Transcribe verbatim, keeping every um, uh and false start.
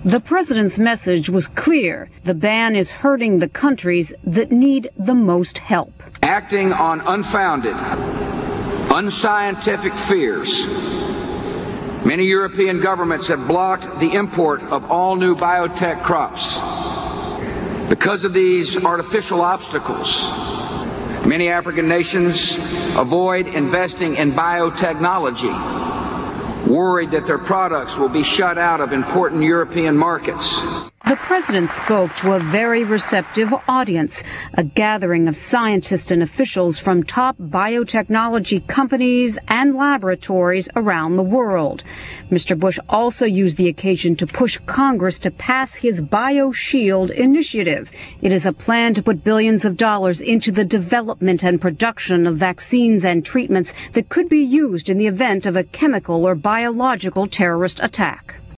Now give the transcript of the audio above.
The president's message was clear. The ban is hurting the countries that need the most help. Acting on unfounded, unscientific fears, many European governments have blocked the import of all new biotech crops. Because of these artificial obstacles, many African nations avoid investing in biotechnology, worried that their products will be shut out of important European markets. The president spoke to a very receptive audience, a gathering of scientists and officials from top biotechnology companies and laboratories around the world. Mister Bush also used the occasion to push Congress to pass his BioShield initiative. It is a plan to put billions of dollars into the development and production of vaccines and treatments that could be used in the event of a chemical or biological terrorist attack.